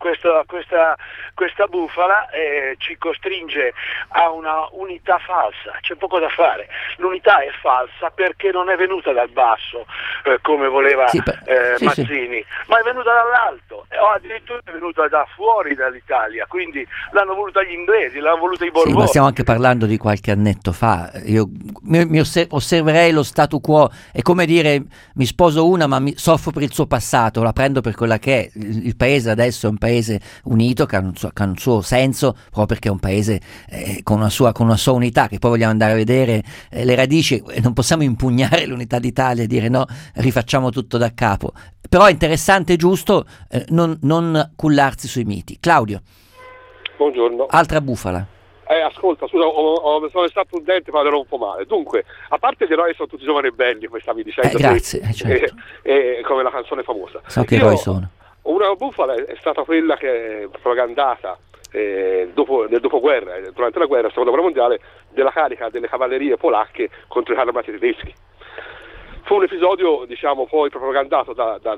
bufala ci costringe a una unità falsa, c'è poco da fare. L'unità è falsa perché non è venuta dal basso come voleva Mazzini, ma è venuta dall'alto, o addirittura è venuta da fuori dall'Italia, quindi l'hanno voluta gli inglesi, l'hanno voluta i Borboni.
Sì, ma stiamo anche parlando di qualche annetto fa. Io osserverei lo statu quo, è come dire mi sposo una ma soffro per il suo passato, la prendo per quella che è. Il paese adesso è un paese unito che ha un suo senso, proprio perché è un paese con una sua unità, che poi vogliamo andare a vedere le radici, non possiamo impugnare l'unità d'Italia e dire no, rifacciamo tutto da capo. Però è interessante e giusto non cullarsi sui miti. Claudio.
Buongiorno.
Altra bufala.
Ascolta, scusa, sono stato prudente ma ero un po' male. Dunque, a parte gli eroi sono tutti giovani e belli, come stavi dicendo,
grazie, certo.
Come la canzone famosa.
So che eroi sono.
Una bufala è stata quella che è propagandata nel dopoguerra, durante la guerra, la seconda guerra mondiale, della carica delle cavallerie polacche contro i carri armati tedeschi. Fu un episodio, diciamo, poi propagandato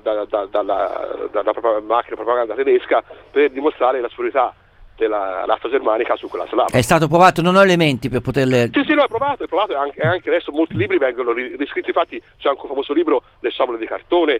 dalla macchina propaganda tedesca per dimostrare la superiorità della razza germanica su quella slava.
È stato provato, non ho elementi per poterle...
Sì, no, è provato e anche adesso molti libri vengono riscritti, infatti c'è anche un famoso libro, Le sciabole di cartone,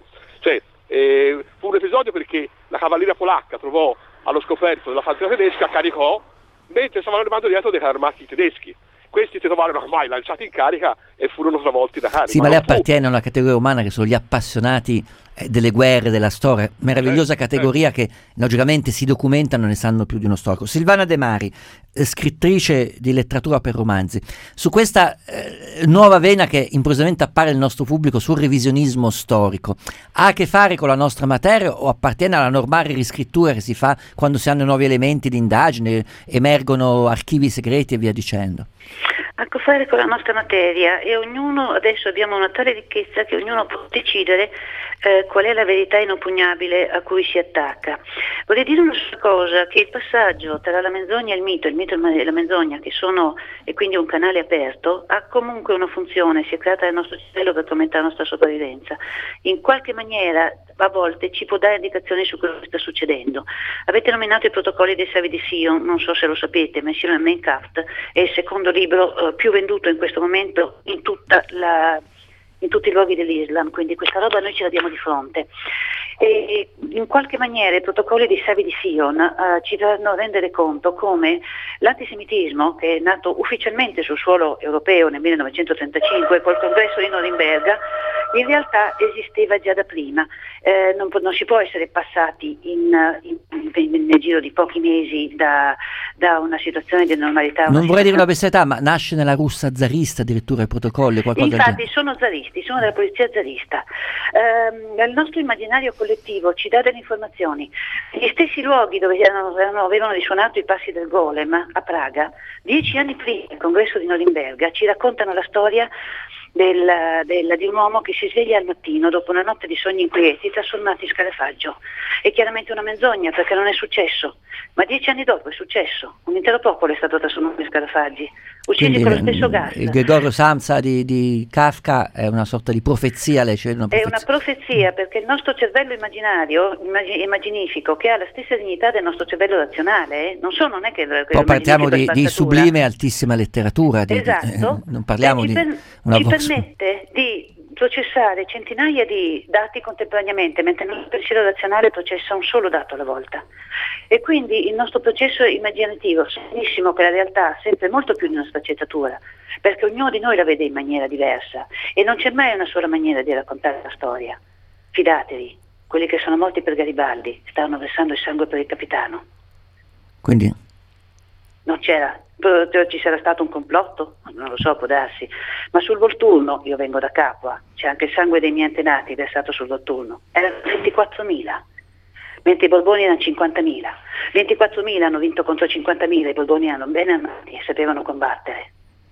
fu un episodio perché la cavalleria polacca trovò allo scoperto della fanteria tedesca, caricò, mentre stavano arrivando dietro dei carri armati tedeschi. Questi si trovarono ormai lanciati in carica e furono travolti da carica.
Sì, ma lei appartiene a una categoria umana che sono gli appassionati delle guerre, della storia, meravigliosa categoria che logicamente si documentano e ne sanno più di uno storico. Silvana De Mari, scrittrice di letteratura per romanzi, su questa nuova vena che improvvisamente appare al nostro pubblico sul revisionismo storico, ha a che fare con la nostra materia o appartiene alla normale riscrittura che si fa quando si hanno nuovi elementi di indagine, emergono archivi segreti e via dicendo?
Ha a che fare con la nostra materia e ognuno, adesso abbiamo una tale ricchezza che ognuno può decidere qual è la verità inoppugnabile a cui si attacca. Vorrei dire una sola cosa, che il passaggio tra la menzogna e il mito e la menzogna, che sono, e quindi un canale aperto, ha comunque una funzione, si è creata nel nostro cervello per aumentare la nostra sopravvivenza. In qualche maniera, a volte, ci può dare indicazioni su quello che sta succedendo. Avete nominato i protocolli dei Servi di Sion, non so se lo sapete, ma Sion Mein Kampf è il secondo libro più venduto in questo momento in tutta in tutti i luoghi dell'Islam, quindi questa roba noi ce la diamo di fronte. E in qualche maniera i protocolli dei Savi di Sion ci fanno rendere conto come l'antisemitismo, che è nato ufficialmente sul suolo europeo nel 1935 col congresso di Norimberga, in realtà esisteva già da prima. Non si può essere passati nel giro di pochi mesi da una situazione di normalità.
Non vorrei dire una bestialità, ma nasce nella Russia zarista addirittura i protocolli?
Infatti sono zaristi, sono della polizia zarista. Il nostro immaginario collettivo ci dà delle informazioni. Gli stessi luoghi dove avevano risuonato i passi del Golem a Praga, 10 anni prima del congresso di Norimberga, ci raccontano la storia di un uomo che si sveglia al mattino dopo una notte di sogni inquieti trasformati in scarafaggio. È chiaramente una menzogna, perché non è successo, ma 10 anni dopo è successo. Un intero popolo è stato trasformato in scarafaggi, uccisi con lo stesso gas.
Il Gregorio Samsa di Kafka è una sorta di profezia, lei c'è una profezia.
È una profezia, perché il nostro cervello immaginifico, che ha la stessa dignità del nostro cervello razionale, non è che
poi partiamo di sublime e altissima letteratura.
Esatto.
Non parliamo
ci permette di processare centinaia di dati contemporaneamente, mentre il nostro pensiero razionale processa un solo dato alla volta. E quindi il nostro processo immaginativo, sa benissimo che la realtà ha sempre molto più di una sfaccettatura, perché ognuno di noi la vede in maniera diversa e non c'è mai una sola maniera di raccontare la storia. Fidatevi, quelli che sono morti per Garibaldi stavano versando il sangue per il capitano.
Quindi?
Non c'era. Ci sarà stato un complotto? Non lo so, può darsi, ma sul Volturno, io vengo da Capua, c'è anche il sangue dei miei antenati versato sul Volturno, erano 24.000, mentre i Borboni erano 50.000. 24.000 hanno vinto contro 50.000, i Borboni erano ben armati e sapevano combattere.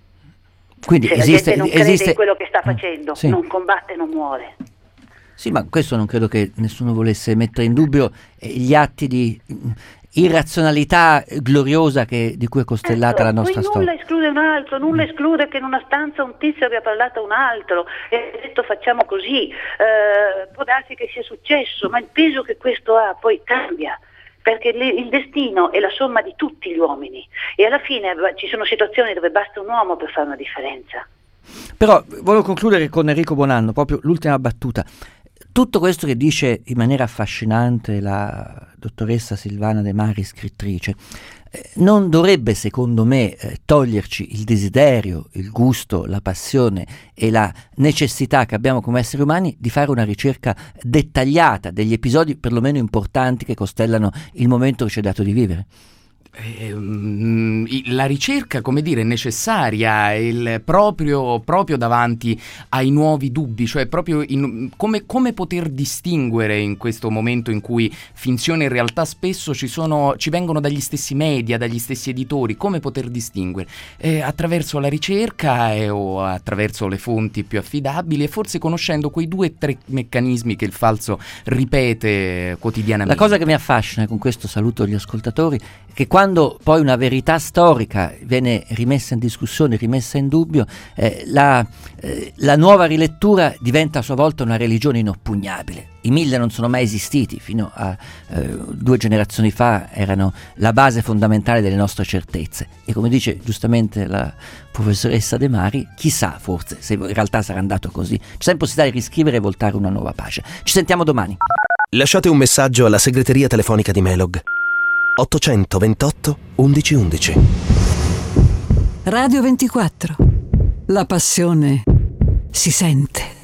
Quindi
se la gente non crede in quello che sta facendo,
sì,
non combatte, non muore.
Sì, ma questo non credo che nessuno volesse mettere in dubbio gli atti di irrazionalità gloriosa di cui è costellata la nostra storia.
Nulla esclude un altro, nulla esclude che in una stanza un tizio abbia parlato a un altro e ha detto facciamo così, può darsi che sia successo, ma il peso che questo ha poi cambia, perché il destino è la somma di tutti gli uomini e alla fine ci sono situazioni dove basta un uomo per fare una differenza.
Però volevo concludere con Enrico Bonanno, proprio l'ultima battuta. Tutto questo che dice in maniera affascinante la dottoressa Silvana De Mari, scrittrice, non dovrebbe, secondo me, toglierci il desiderio, il gusto, la passione e la necessità che abbiamo come esseri umani di fare una ricerca dettagliata degli episodi perlomeno importanti che costellano il momento che ci è dato di vivere.
La ricerca, come dire, necessaria, proprio davanti ai nuovi dubbi, cioè proprio come poter distinguere in questo momento in cui finzione e realtà spesso ci vengono dagli stessi media, dagli stessi editori, come poter distinguere? Attraverso la ricerca o attraverso le fonti più affidabili e forse conoscendo quei 2 o 3 meccanismi che il falso ripete quotidianamente.
La cosa che mi affascina, con questo saluto gli ascoltatori, è che quando poi una verità storica viene rimessa in discussione, rimessa in dubbio, la nuova rilettura diventa a sua volta una religione inoppugnabile. I 1000 non sono mai esistiti, fino a 2 generazioni fa erano la base fondamentale delle nostre certezze e, come dice giustamente la professoressa De Mari, chissà forse se in realtà sarà andato così. C'è sempre possibilità di riscrivere e voltare una nuova pagina. Ci sentiamo domani.
Lasciate un messaggio alla segreteria telefonica di Melog 828 1111.
Radio 24. La passione si sente.